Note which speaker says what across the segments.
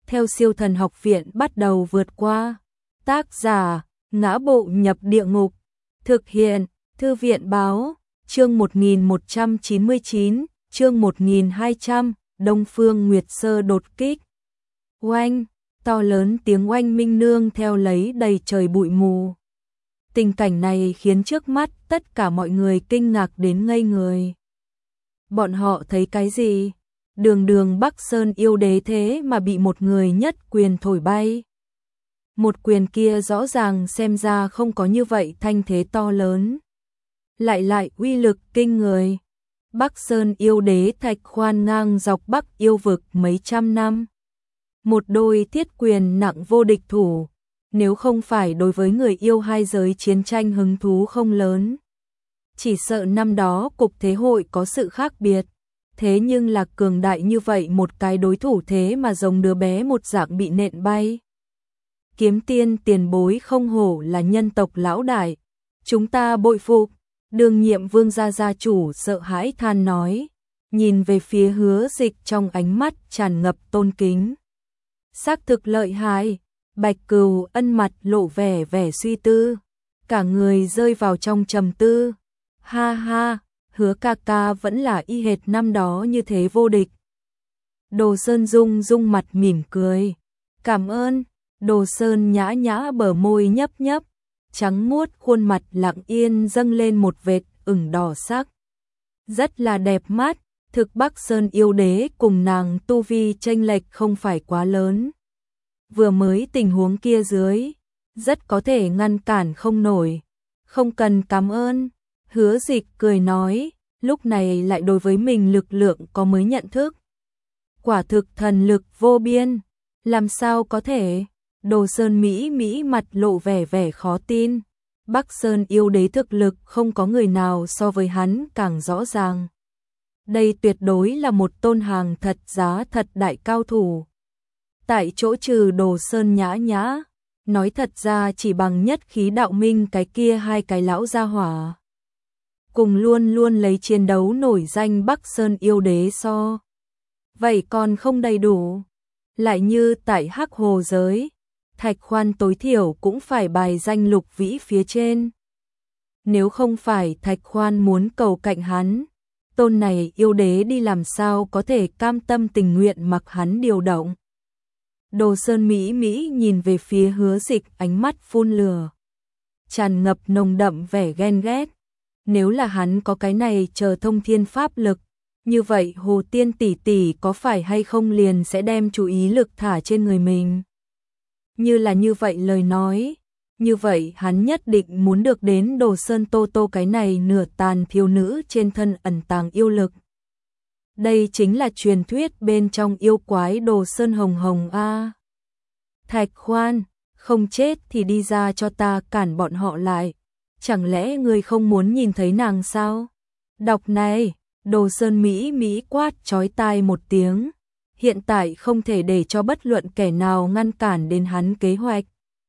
Speaker 1: theo Siêu Thần Học Viện bắt đầu vượt qua. Tác giả: Ngã Bộ Nhập Địa Ngục. Thực hiện: Thư viện báo. Chương 1199, chương 1200, Đông Phương Nguyệt Sơ đột kích. Oanh, to lớn tiếng oanh minh nương theo lấy đầy trời bụi mù. Tình cảnh này khiến trước mắt tất cả mọi người kinh ngạc đến ngây người. Bọn họ thấy cái gì? Đường đường Bắc Sơn yêu đế thế mà bị một người nhất quyền thổi bay. Một quyền kia rõ ràng xem ra không có như vậy thanh thế to lớn. Lại uy lực kinh người. Bắc Sơn yêu đế Thạch Khoan ngang dọc Bắc yêu vực mấy trăm năm. Một đôi thiết quyền nặng vô địch thủ. Nếu không phải đối với người yêu hai giới chiến tranh hứng thú không lớn, chỉ sợ năm đó cục thế hội có sự khác biệt. Thế nhưng là cường đại như vậy một cái đối thủ thế mà giống đứa bé một dạng bị nện bay. Kiếm Tiên tiền bối không hổ là nhân tộc lão đại, chúng ta bội phục. Đương nhiệm Vương gia gia chủ sợ hãi than nói, nhìn về phía Hứa Dịch trong ánh mắt tràn ngập tôn kính. Xác thực lợi hại. Bạch Cừu Ân mặt lộ vẻ suy tư, cả người rơi vào trong trầm tư. Ha ha, Hứa ca ca vẫn là y hệt năm đó như thế vô địch. Đồ Sơn rung mặt mỉm cười. Cảm ơn. Đồ Sơn nhã nhã bờ môi nhấp nhấp, trắng muốt khuôn mặt lặng yên dâng lên một vệt ửng đỏ sắc. Rất là đẹp mắt, thực Bắc Sơn yêu đế cùng nàng tu vi chênh lệch không phải quá lớn. Vừa mới tình huống kia dưới, rất có thể ngăn cản không nổi. Không cần cảm ơn. Hứa Dịch cười nói, lúc này lại đối với mình lực lượng có mới nhận thức. Quả thực thần lực vô biên, làm sao có thể? Đồ Sơn Mỹ mặt lộ vẻ khó tin. Bắc Sơn yêu đế thực lực không có người nào so với hắn càng rõ ràng. Đây tuyệt đối là một tôn hàng thật giá thật đại cao thủ. Tại chỗ trừ Đồ Sơn nhã, nói thật ra chỉ bằng nhất khí đạo minh cái kia hai cái lão gia hỏa. Cùng luôn lấy chiến đấu nổi danh Bắc Sơn yêu đế so. Vậy còn không đầy đủ. Lại như tại Hắc Hồ giới, Thạch Khoan tối thiểu cũng phải bài danh lục vĩ phía trên. Nếu không phải Thạch Khoan muốn cầu cạnh hắn, tôn này yêu đế đi làm sao có thể cam tâm tình nguyện mặc hắn điều động. Đồ Sơn Mỹ nhìn về phía Hứa Dịch, ánh mắt phun lửa, tràn ngập nồng đậm vẻ ghen ghét. Nếu là hắn có cái này chờ thông thiên pháp lực, như vậy Hồ Tiên tỷ tỷ có phải hay không liền sẽ đem chú ý lực thả trên người mình. Như là như vậy lời nói, như vậy hắn nhất định muốn được đến Đồ Sơn Tô cái này nửa tàn thiếu nữ trên thân ẩn tàng yêu lực. Đây chính là truyền thuyết bên trong yêu quái Đồ Sơn Hồng a. Thạch Khoan, không chết thì đi ra cho ta cản bọn họ lại. Chẳng lẽ ngươi không muốn nhìn thấy nàng sao? Đọc này, Đồ Sơn Mỹ quát chói tai một tiếng. Hiện tại không thể để cho bất luận kẻ nào ngăn cản đến hắn kế hoạch.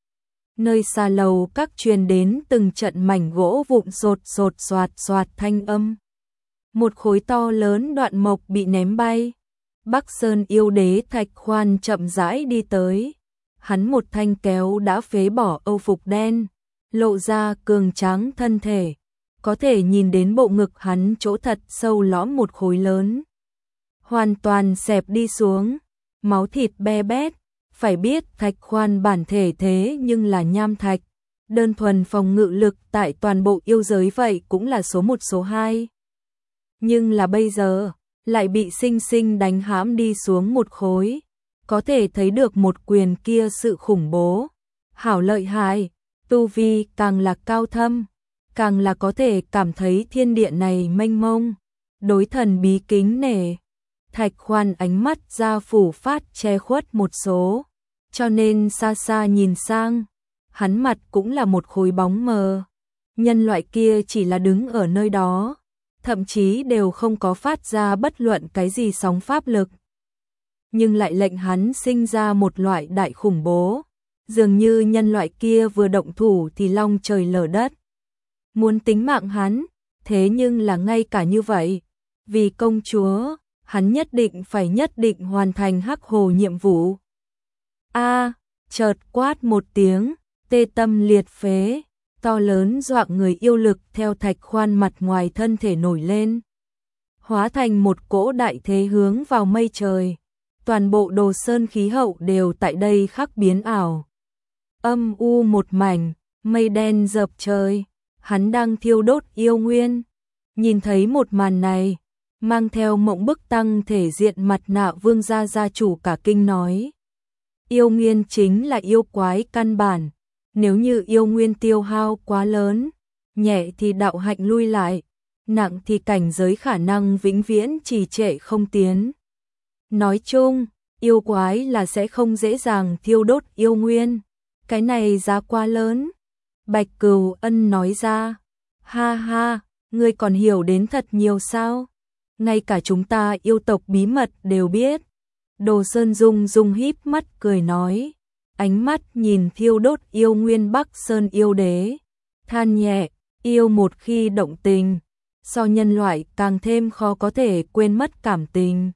Speaker 1: Nơi xa lầu các truyền đến từng trận mảnh gỗ vụn sột soạt thanh âm. Một khối to lớn đoạn mộc bị ném bay. Bắc Sơn yêu đế Thạch Khoan chậm rãi đi tới. Hắn một thanh kéo đã phế bỏ âu phục đen, lộ ra cường tráng thân thể. Có thể nhìn đến bộ ngực hắn chỗ thật sâu lõm một khối lớn. Hoàn toàn xẹp đi xuống, máu thịt be bét. Phải biết Thạch Khoan bản thể thế nhưng là nham thạch. Đơn thuần phòng ngự lực tại toàn bộ yêu giới vậy cũng là số 1 số 2. Nhưng là bây giờ, lại bị sinh đánh hãm đi xuống một khối. Có thể thấy được một quyền kia sự khủng bố. Hảo lợi hại, tu vi càng là cao thâm, càng là có thể cảm thấy thiên địa này mênh mông, đối thần bí kính nể. Thạch Khoan ánh mắt ra phủ phát che khuất một số, cho nên xa nhìn sang, hắn mặt cũng là một khối bóng mờ. Nhân loại kia chỉ là đứng ở nơi đó, thậm chí đều không có phát ra bất luận cái gì sóng pháp lực. Nhưng lại lệnh hắn sinh ra một loại đại khủng bố, dường như nhân loại kia vừa động thủ thì long trời lở đất. Muốn tính mạng hắn, thế nhưng là ngay cả như vậy, vì công chúa, hắn nhất định hoàn thành Hắc Hồ nhiệm vụ. A, chợt quát một tiếng, tê tâm liệt phế, to lớn doạng người yêu lực theo thạch khoan mặt ngoài thân thể nổi lên, hóa thành một cỗ đại thế hướng vào mây trời. Toàn bộ Đồ Sơn khí hậu đều tại đây khắc biến ảo. Âm u một mảnh, mây đen dợp trời, hắn đang thiêu đốt yêu nguyên. Nhìn thấy một màn này, mang theo mộng bức tăng thể diện mặt nạ Vương gia gia chủ cả kinh nói. Yêu nguyên chính là yêu quái căn bản, nếu như yêu nguyên tiêu hao quá lớn, nhẹ thì đạo hạnh lui lại, nặng thì cảnh giới khả năng vĩnh viễn trì trệ không tiến. Nói chung, yêu quái là sẽ không dễ dàng thiêu đốt yêu nguyên, cái này giá quá lớn. Bạch Cừu Ân nói ra, ha ha, ngươi còn hiểu đến thật nhiều sao? Ngay cả chúng ta yêu tộc bí mật đều biết. Đồ Sơn Dung Dung híp mắt cười nói, ánh mắt nhìn thiêu đốt yêu nguyên Bắc Sơn yêu đế, than nhẹ, yêu một khi động tình, so nhân loại càng thêm khó có thể quên mất cảm tình.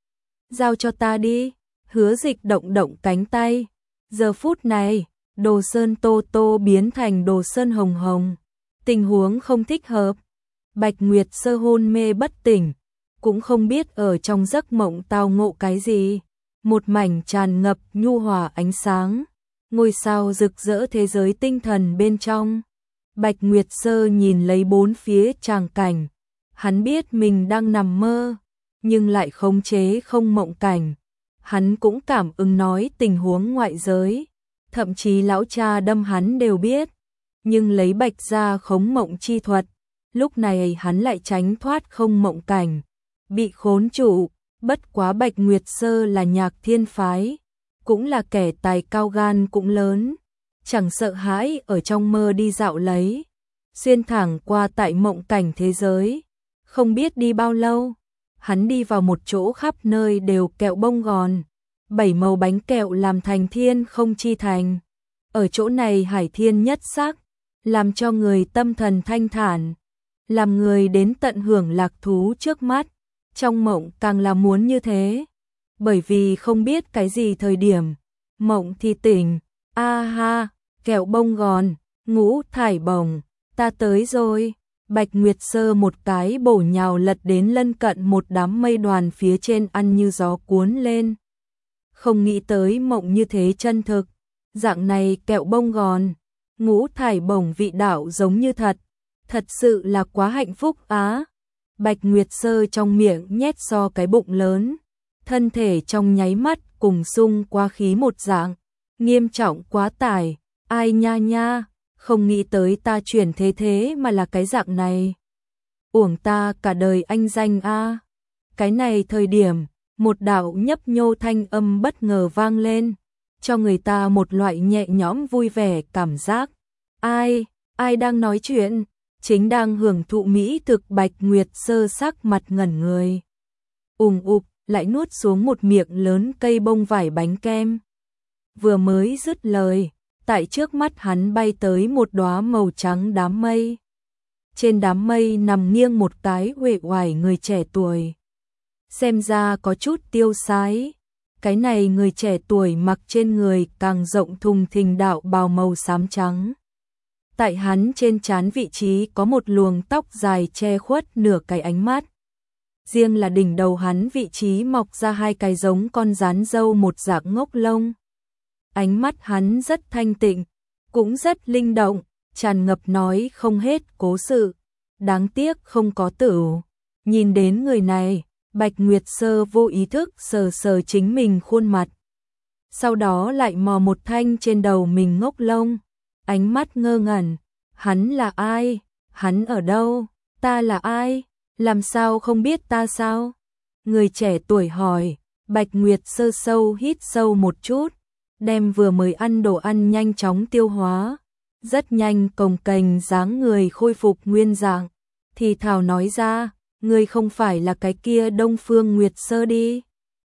Speaker 1: Giao cho ta đi, Hứa Dịch động động cánh tay. Giờ phút này, Đồ Sơn Tô Tô biến thành Đồ Sơn Hồng Hồng. Tình huống không thích hợp. Bạch Nguyệt Sơ hôn mê bất tỉnh, cũng không biết ở trong giấc mộng tao ngộ cái gì. Một mảnh tràn ngập nhu hòa ánh sáng, ngôi sao rực rỡ thế giới tinh thần bên trong. Bạch Nguyệt Sơ nhìn lấy bốn phía tràng cảnh, hắn biết mình đang nằm mơ, nhưng lại khống chế không mộng cảnh. Hắn cũng cảm ứng nói tình huống ngoại giới, thậm chí lão cha đâm hắn đều biết, nhưng lấy Bạch gia khống mộng chi thuật, lúc này hắn lại tránh thoát không mộng cảnh, bị khốn trụ. Bất quá Bạch Nguyệt Sơ là Nhạc Thiên phái, cũng là kẻ tài cao gan cũng lớn, chẳng sợ hãi ở trong mơ đi dạo lấy, xuyên thẳng qua tại mộng cảnh thế giới. Không biết đi bao lâu, hắn đi vào một chỗ khắp nơi đều kẹo bông gòn, 7 màu bánh kẹo làm thành thiên không chi thành. Ở chỗ này hải thiên nhất sắc, làm cho người tâm thần thanh thản, làm người đến tận hưởng lạc thú trước mắt. Trong mộng càng là muốn như thế, bởi vì không biết cái gì thời điểm, mộng thì tỉnh, a ha, kẹo bông gòn, ngũ thải bồng, ta tới rồi. Bạch Nguyệt Sơ một cái bổ nhào lật đến lân cận một đám mây đoàn phía trên ăn như gió cuốn lên. Không nghĩ tới mộng như thế chân thực, dạng này kẹo bông gòn, ngũ thải bồng vị đạo giống như thật sự là quá hạnh phúc á. Bạch Nguyệt Sơ trong miệng nhét so cái bụng lớn, thân thể trong nháy mắt cùng sung quá khí một dạng, nghiêm trọng quá tải, ai nha nha, không nghĩ tới ta chuyển thế mà là cái dạng này. Uổng ta cả đời anh danh a. Cái này thời điểm, một đạo nhấp nhô thanh âm bất ngờ vang lên, cho người ta một loại nhẹ nhõm vui vẻ cảm giác. Ai đang nói chuyện? Chính đang hưởng thụ mỹ thực Bạch Nguyệt Sơ sắc mặt ngẩn người. Ụp, lại nuốt xuống một miệng lớn cây bông vải bánh kem. Vừa mới dứt lời, tại trước mắt hắn bay tới một đóa màu trắng đám mây. Trên đám mây nằm nghiêng một cái uể oải người trẻ tuổi. Xem ra có chút tiêu sái. Cái này người trẻ tuổi mặc trên người càng rộng thùng thình đạo bào màu xám trắng. Tại hắn trên trán vị trí có một luồng tóc dài che khuất nửa cái ánh mắt. Riêng là đỉnh đầu hắn vị trí mọc ra hai cái giống con rán râu một dạng ngốc lông. Ánh mắt hắn rất thanh tịnh, cũng rất linh động, tràn ngập nói không hết cố sự. Đáng tiếc không có tửu. Nhìn đến người này, Bạch Nguyệt Sơ vô ý thức sờ sờ chính mình khuôn mặt. Sau đó lại mò một thanh trên đầu mình ngốc lông. Ánh mắt ngơ ngẩn, hắn là ai? Hắn ở đâu? Ta là ai? Làm sao không biết ta sao? Người trẻ tuổi hỏi. Bạch Nguyệt Sơ sâu hít sâu một chút, đem vừa mới ăn đồ ăn nhanh chóng tiêu hóa, rất nhanh cồng kềnh dáng người khôi phục nguyên dạng, thì thào nói ra, ngươi không phải là cái kia Đông Phương Nguyệt Sơ đi?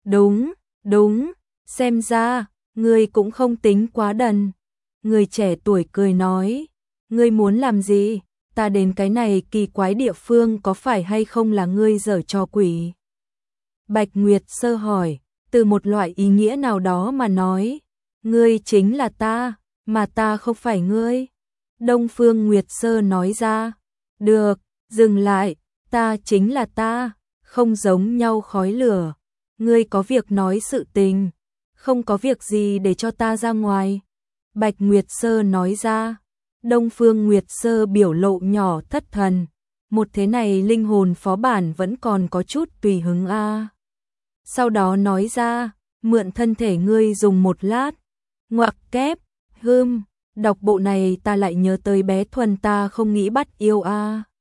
Speaker 1: Đúng, xem ra ngươi cũng không tính quá đần. Người trẻ tuổi cười nói, ngươi muốn làm gì? Ta đến cái này kỳ quái địa phương có phải hay không là ngươi giở trò quỷ? Bạch Nguyệt Sơ hỏi, từ một loại ý nghĩa nào đó mà nói, Ngươi chính là ta, mà ta không phải ngươi. Đông Phương Nguyệt Sơ nói ra. Được, dừng lại, ta chính là ta, không giống nhau khói lửa. Ngươi có việc nói sự tình, không có việc gì để cho ta ra ngoài. Bạch Nguyệt Sơ nói ra. Đông Phương Nguyệt Sơ biểu lộ nhỏ thất thần. Một thế này linh hồn phó bản vẫn còn có chút tùy hứng a. Sau đó nói ra, mượn thân thể ngươi dùng một lát. Ngoặc kép, đọc bộ này ta lại nhớ tới bé Thuần ta không nghĩ bắt yêu a.